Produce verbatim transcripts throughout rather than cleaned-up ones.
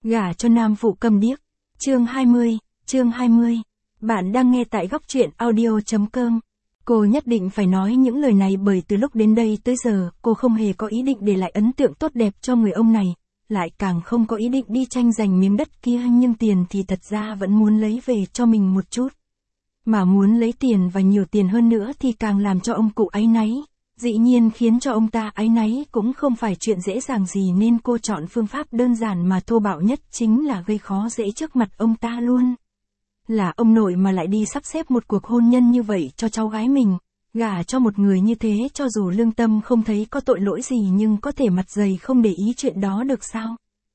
Gả cho nam phụ câm điếc. Chương hai mươi, chương hai mươi. Bạn đang nghe tại góc truyện audio.com. Cô nhất định phải nói những lời này bởi từ lúc đến đây tới giờ, cô không hề có ý định để lại ấn tượng tốt đẹp cho người ông này, lại càng không có ý định đi tranh giành miếng đất kia, nhưng tiền thì thật ra vẫn muốn lấy về cho mình một chút. Mà muốn lấy tiền và nhiều tiền hơn nữa thì càng làm cho ông cụ áy náy. Dĩ nhiên khiến cho ông ta áy náy cũng không phải chuyện dễ dàng gì, nên cô chọn phương pháp đơn giản mà thô bạo nhất, chính là gây khó dễ trước mặt ông ta luôn. Là ông nội mà lại đi sắp xếp một cuộc hôn nhân như vậy cho cháu gái mình, gả cho một người như thế, cho dù lương tâm không thấy có tội lỗi gì nhưng có thể mặt dày không để ý chuyện đó được sao?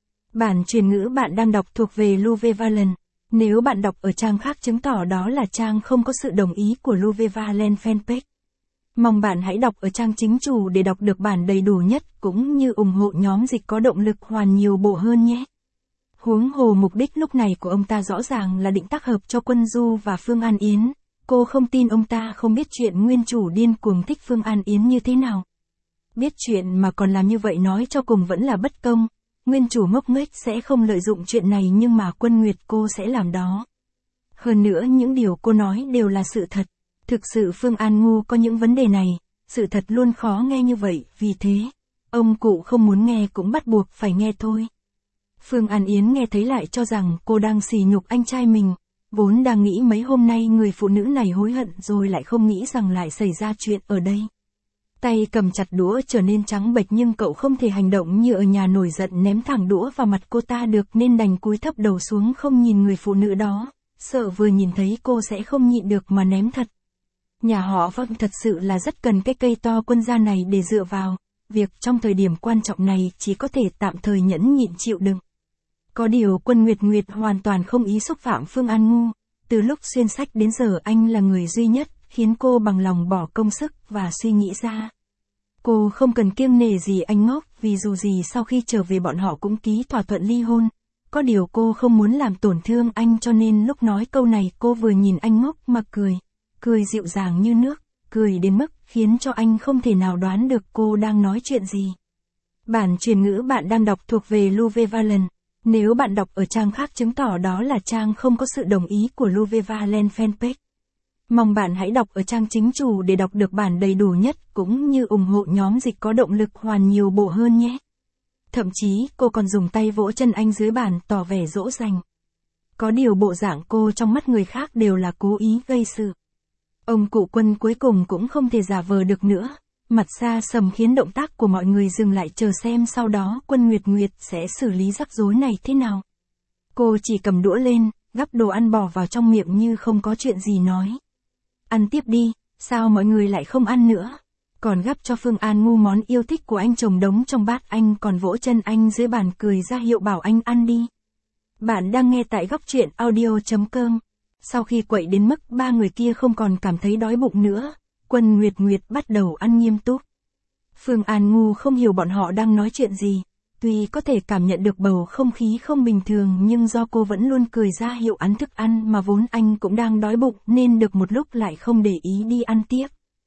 Bản truyền ngữ bạn đang đọc thuộc về Louve Valen. Nếu bạn đọc ở trang khác chứng tỏ đó là trang không có sự đồng ý của Louve Valen fanpage. Mong bạn hãy đọc ở trang chính chủ để đọc được bản đầy đủ nhất, cũng như ủng hộ nhóm dịch có động lực hoàn nhiều bộ hơn nhé. Huống hồ mục đích lúc này của ông ta rõ ràng là định tác hợp cho Quân Du và Phương An Yến. Cô không tin ông ta không biết chuyện nguyên chủ điên cuồng thích Phương An Yến như thế nào. Biết chuyện mà còn làm như vậy nói cho cùng vẫn là bất công. Nguyên chủ ngốc nghếch sẽ không lợi dụng chuyện này, nhưng mà Quân Nguyệt cô sẽ làm đó. Hơn nữa những điều cô nói đều là sự thật. Thực sự Phương An ngu có những vấn đề này, sự thật luôn khó nghe như vậy, vì thế, ông cụ không muốn nghe cũng bắt buộc phải nghe thôi. Phương An Yến nghe thấy lại cho rằng cô đang sỉ nhục anh trai mình, vốn đang nghĩ mấy hôm nay người phụ nữ này hối hận rồi lại không nghĩ rằng lại xảy ra chuyện ở đây. Tay cầm chặt đũa trở nên trắng bệch, nhưng cậu không thể hành động như ở nhà nổi giận ném thẳng đũa vào mặt cô ta được, nên đành cúi thấp đầu xuống không nhìn người phụ nữ đó, sợ vừa nhìn thấy cô sẽ không nhịn được mà ném thật. Nhà họ Vâng thật sự là rất cần cái cây to Quân gia này để dựa vào, việc trong thời điểm quan trọng này chỉ có thể tạm thời nhẫn nhịn chịu đựng. Có điều Quân Nguyệt Nguyệt hoàn toàn không ý xúc phạm Phương An ngu, từ lúc xuyên sách đến giờ anh là người duy nhất khiến cô bằng lòng bỏ công sức và suy nghĩ ra. Cô không cần kiêng nể gì anh ngốc, vì dù gì sau khi trở về bọn họ cũng ký thỏa thuận ly hôn. Có điều cô không muốn làm tổn thương anh, cho nên lúc nói câu này cô vừa nhìn anh ngốc mà cười. Cười dịu dàng như nước, cười đến mức khiến cho anh không thể nào đoán được cô đang nói chuyện gì. Bản truyền ngữ bạn đang đọc thuộc về Louve Valen. Nếu bạn đọc ở trang khác chứng tỏ đó là trang không có sự đồng ý của Louve Valen fanpage. Mong bạn hãy đọc ở trang chính chủ để đọc được bản đầy đủ nhất, cũng như ủng hộ nhóm dịch có động lực hoàn nhiều bộ hơn nhé. Thậm chí cô còn dùng tay vỗ chân anh dưới bàn tỏ vẻ dỗ dành. Có điều bộ dạng cô trong mắt người khác đều là cố ý gây sự. Ông cụ Quân cuối cùng cũng không thể giả vờ được nữa, mặt xa sầm khiến động tác của mọi người dừng lại chờ xem sau đó Quân Nguyệt Nguyệt sẽ xử lý rắc rối này thế nào. Cô chỉ cầm đũa lên, gắp đồ ăn bỏ vào trong miệng như không có chuyện gì nói. Ăn tiếp đi, sao mọi người lại không ăn nữa? Còn gắp cho Phương An ngu món yêu thích của anh chồng đống trong bát, anh còn vỗ chân anh dưới bàn cười ra hiệu bảo anh ăn đi. Bạn đang nghe tại góc truyện audio.com. Sau khi quậy đến mức ba người kia không còn cảm thấy đói bụng nữa, Quân Nguyệt Nguyệt bắt đầu ăn nghiêm túc. Phương An ngu không hiểu bọn họ đang nói chuyện gì, tuy có thể cảm nhận được bầu không khí không bình thường, nhưng do cô vẫn luôn cười ra hiệu ăn thức ăn mà vốn anh cũng đang đói bụng, nên được một lúc lại không để ý đi ăn tiếp.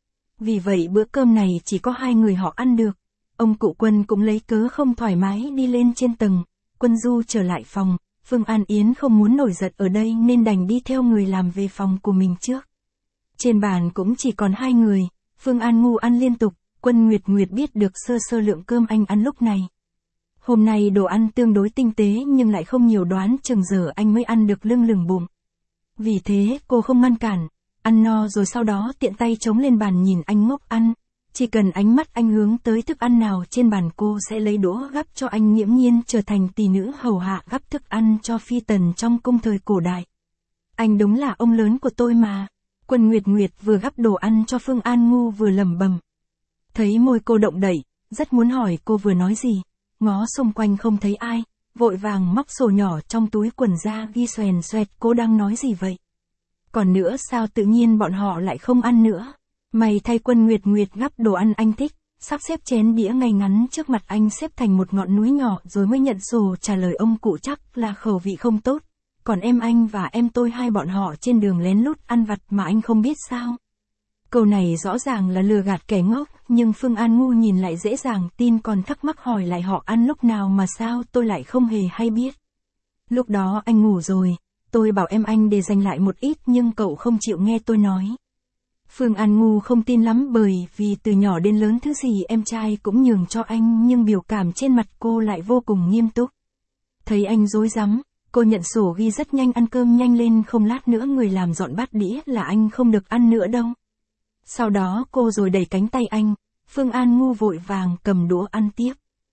Vì vậy bữa cơm này chỉ có hai người họ ăn được. Ông cụ Quân cũng lấy cớ không thoải mái đi lên trên tầng, Quân Du trở lại phòng. Phương An Yến không muốn nổi giận ở đây nên đành đi theo người làm về phòng của mình trước. Trên bàn cũng chỉ còn hai người, Phương An ngu ăn liên tục, Quân Nguyệt Nguyệt biết được sơ sơ lượng cơm anh ăn lúc này. Hôm nay đồ ăn tương đối tinh tế nhưng lại không nhiều, đoán chừng giờ anh mới ăn được lưng lửng bụng. Vì thế cô không ngăn cản, ăn no rồi sau đó tiện tay chống lên bàn nhìn anh ngốc ăn. Chỉ cần ánh mắt anh hướng tới thức ăn nào trên bàn cô sẽ lấy đũa gắp cho anh, nghiễm nhiên trở thành tỷ nữ hầu hạ gắp thức ăn cho phi tần trong cung thời cổ đại. Anh đúng là ông lớn của tôi mà. Quân Nguyệt Nguyệt vừa gắp đồ ăn cho Phương An ngu vừa lẩm bẩm. Thấy môi cô động đậy, rất muốn hỏi cô vừa nói gì, ngó xung quanh không thấy ai, vội vàng móc sổ nhỏ trong túi quần ra ghi xoèn xoẹt cô đang nói gì vậy. Còn nữa sao tự nhiên bọn họ lại không ăn nữa. Mày thay Quân Nguyệt Nguyệt gắp đồ ăn anh thích, sắp xếp chén đĩa ngay ngắn trước mặt anh xếp thành một ngọn núi nhỏ rồi mới nhận sổ trả lời ông cụ chắc là khẩu vị không tốt. Còn em anh và em tôi hai bọn họ trên đường lén lút ăn vặt mà anh không biết sao. Câu này rõ ràng là lừa gạt kẻ ngốc, nhưng Phương An ngu nhìn lại dễ dàng tin, còn thắc mắc hỏi lại họ ăn lúc nào mà sao tôi lại không hề hay biết. Lúc đó anh ngủ rồi, tôi bảo em anh để dành lại một ít nhưng cậu không chịu nghe tôi nói. Phương An ngu không tin lắm bởi vì từ nhỏ đến lớn thứ gì em trai cũng nhường cho anh nhưng biểu cảm trên mặt cô lại vô cùng nghiêm túc. Thấy anh rối rắm, cô nhận sổ ghi rất nhanh ăn cơm nhanh lên không lát nữa người làm dọn bát đĩa là anh không được ăn nữa đâu. Sau đó cô rồi đẩy cánh tay anh, Phương An ngu vội vàng cầm đũa ăn tiếp.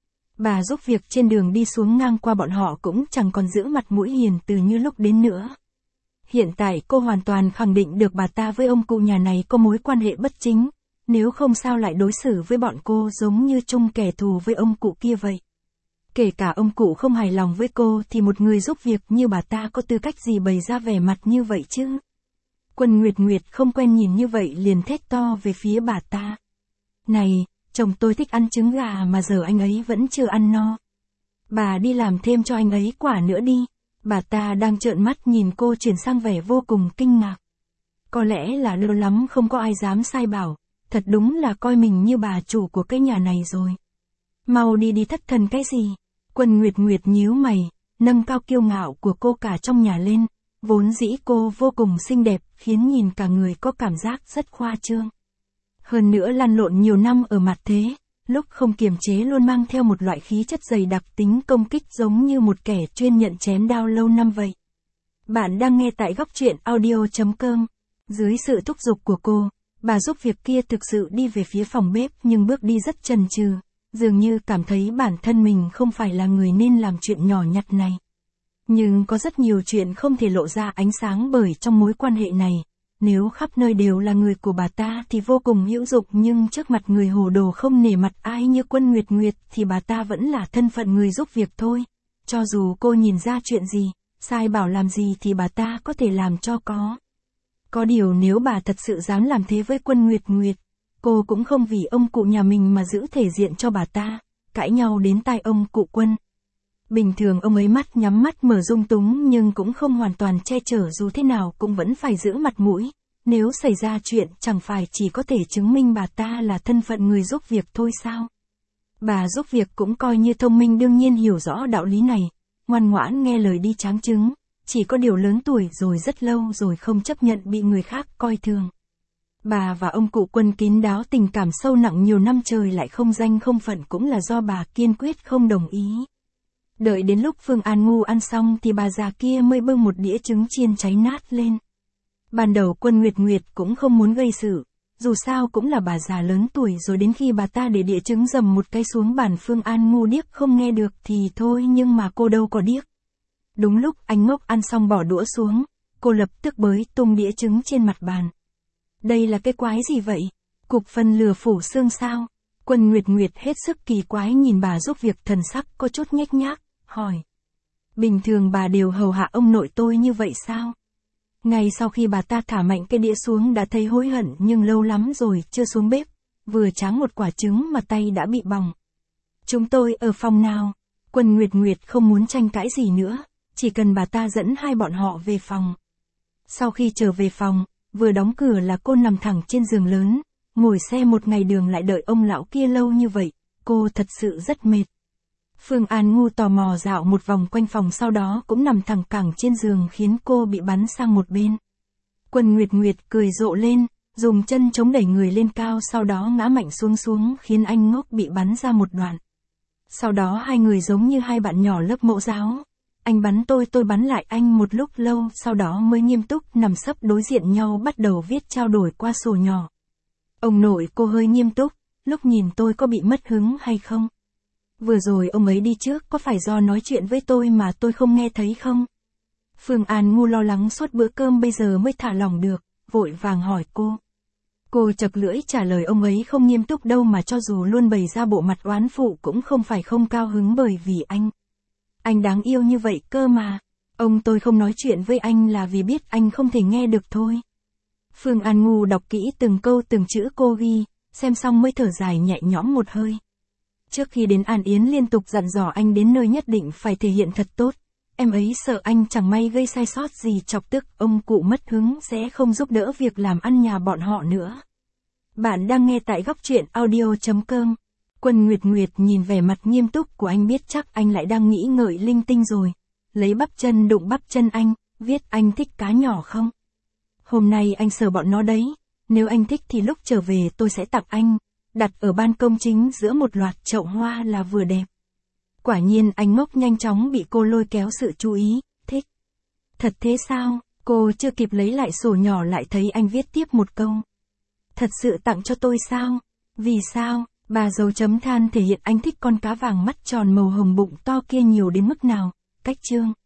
Bà giúp việc trên đường đi xuống ngang qua bọn họ cũng chẳng còn giữ mặt mũi hiền từ như lúc đến nữa. Hiện tại cô hoàn toàn khẳng định được bà ta với ông cụ nhà này có mối quan hệ bất chính, nếu không sao lại đối xử với bọn cô giống như chung kẻ thù với ông cụ kia vậy. Kể cả ông cụ không hài lòng với cô thì một người giúp việc như bà ta có tư cách gì bày ra vẻ mặt như vậy chứ? Quân Nguyệt Nguyệt không quen nhìn như vậy liền thét to về phía bà ta. Này, chồng tôi thích ăn trứng gà mà giờ anh ấy vẫn chưa ăn no. Bà đi làm thêm cho anh ấy quả nữa đi. Bà ta đang trợn mắt nhìn cô chuyển sang vẻ vô cùng kinh ngạc. Có lẽ là lâu lắm không có ai dám sai bảo, thật đúng là coi mình như bà chủ của cái nhà này rồi. Mau đi đi thất thần cái gì? Quân Nguyệt Nguyệt nhíu mày, nâng cao kiêu ngạo của cô cả trong nhà lên, vốn dĩ cô vô cùng xinh đẹp, khiến nhìn cả người có cảm giác rất khoa trương. Hơn nữa lăn lộn nhiều năm ở mặt thế, lúc không kiềm chế luôn mang theo một loại khí chất dày đặc tính công kích giống như một kẻ chuyên nhận chém đao lâu năm vậy. Bạn đang nghe tại góc truyện audio chấm com. Dưới sự thúc giục của cô, bà giúp việc kia thực sự đi về phía phòng bếp nhưng bước đi rất chần chừ, dường như cảm thấy bản thân mình không phải là người nên làm chuyện nhỏ nhặt này. Nhưng có rất nhiều chuyện không thể lộ ra ánh sáng bởi trong mối quan hệ này. Nếu khắp nơi đều là người của bà ta thì vô cùng hữu dụng nhưng trước mặt người hồ đồ không nể mặt ai như Quân Nguyệt Nguyệt thì bà ta vẫn là thân phận người giúp việc thôi. Cho dù cô nhìn ra chuyện gì, sai bảo làm gì thì bà ta có thể làm cho có. Có điều nếu bà thật sự dám làm thế với Quân Nguyệt Nguyệt, cô cũng không vì ông cụ nhà mình mà giữ thể diện cho bà ta, cãi nhau đến tai ông cụ Quân. Bình thường ông ấy mắt nhắm mắt mở dung túng nhưng cũng không hoàn toàn che chở dù thế nào cũng vẫn phải giữ mặt mũi. Nếu xảy ra chuyện chẳng phải chỉ có thể chứng minh bà ta là thân phận người giúp việc thôi sao? Bà giúp việc cũng coi như thông minh đương nhiên hiểu rõ đạo lý này, ngoan ngoãn nghe lời đi tráng trứng, chỉ có điều lớn tuổi rồi rất lâu rồi không chấp nhận bị người khác coi thường. Bà và ông cụ Quân kín đáo tình cảm sâu nặng nhiều năm trời lại không danh không phận cũng là do bà kiên quyết không đồng ý. Đợi đến lúc Phương An ngu ăn xong thì bà già kia mới bưng một đĩa trứng chiên cháy nát lên. Ban đầu Quân Nguyệt Nguyệt cũng không muốn gây sự, dù sao cũng là bà già lớn tuổi rồi đến khi bà ta để đĩa trứng dầm một cái xuống bàn Phương An ngu điếc không nghe được thì thôi nhưng mà cô đâu có điếc. Đúng lúc anh ngốc ăn xong bỏ đũa xuống, cô lập tức bới tung đĩa trứng trên mặt bàn. Đây là cái quái gì vậy? Cục phân lừa phủ xương sao? Quân Nguyệt Nguyệt hết sức kỳ quái nhìn bà giúp việc thần sắc có chút nhếch nhác, hỏi. Bình thường bà đều hầu hạ ông nội tôi như vậy sao? Ngay sau khi bà ta thả mạnh cái đĩa xuống đã thấy hối hận nhưng lâu lắm rồi chưa xuống bếp, vừa tráng một quả trứng mà tay đã bị bỏng. Chúng tôi ở phòng nào? Quân Nguyệt Nguyệt không muốn tranh cãi gì nữa, chỉ cần bà ta dẫn hai bọn họ về phòng. Sau khi trở về phòng, vừa đóng cửa là cô nằm thẳng trên giường lớn, ngồi xe một ngày đường lại đợi ông lão kia lâu như vậy, cô thật sự rất mệt. Phương An ngu tò mò dạo một vòng quanh phòng sau đó cũng nằm thẳng cẳng trên giường khiến cô bị bắn sang một bên. Quân Nguyệt Nguyệt cười rộ lên, dùng chân chống đẩy người lên cao sau đó ngã mạnh xuống xuống khiến anh ngốc bị bắn ra một đoạn. Sau đó hai người giống như hai bạn nhỏ lớp mẫu giáo. Anh bắn tôi tôi bắn lại anh một lúc lâu sau đó mới nghiêm túc nằm sấp đối diện nhau bắt đầu viết trao đổi qua sổ nhỏ. Ông nội cô hơi nghiêm túc, lúc nhìn tôi có bị mất hứng hay không? Vừa rồi ông ấy đi trước có phải do nói chuyện với tôi mà tôi không nghe thấy không? Phương An ngu lo lắng suốt bữa cơm bây giờ mới thả lỏng được, vội vàng hỏi cô. Cô chật lưỡi trả lời ông ấy không nghiêm túc đâu mà cho dù luôn bày ra bộ mặt oán phụ cũng không phải không cao hứng bởi vì anh. Anh đáng yêu như vậy cơ mà. Ông tôi không nói chuyện với anh là vì biết anh không thể nghe được thôi. Phương An ngu đọc kỹ từng câu từng chữ cô ghi, xem xong mới thở dài nhẹ nhõm một hơi. Trước khi đến An Yến liên tục dặn dò anh đến nơi nhất định phải thể hiện thật tốt. Em ấy sợ anh chẳng may gây sai sót gì chọc tức ông cụ mất hứng sẽ không giúp đỡ việc làm ăn nhà bọn họ nữa. Bạn đang nghe tại góc truyện audio chấm com. Quân Nguyệt Nguyệt nhìn vẻ mặt nghiêm túc của anh biết chắc anh lại đang nghĩ ngợi linh tinh rồi. lấy bắp chân đụng bắp chân anh, viết anh thích cá nhỏ không? Hôm nay anh sờ bọn nó đấy, nếu anh thích thì lúc trở về tôi sẽ tặng anh, đặt ở ban công chính giữa một loạt chậu hoa là vừa đẹp. Quả nhiên anh ngốc nhanh chóng bị cô lôi kéo sự chú ý, thích. Thật thế sao? Cô chưa kịp lấy lại sổ nhỏ lại thấy anh viết tiếp một câu. Thật sự tặng cho tôi sao? Vì sao? Bà dấu chấm than thể hiện anh thích con cá vàng mắt tròn màu hồng bụng to kia nhiều đến mức nào. Cách chương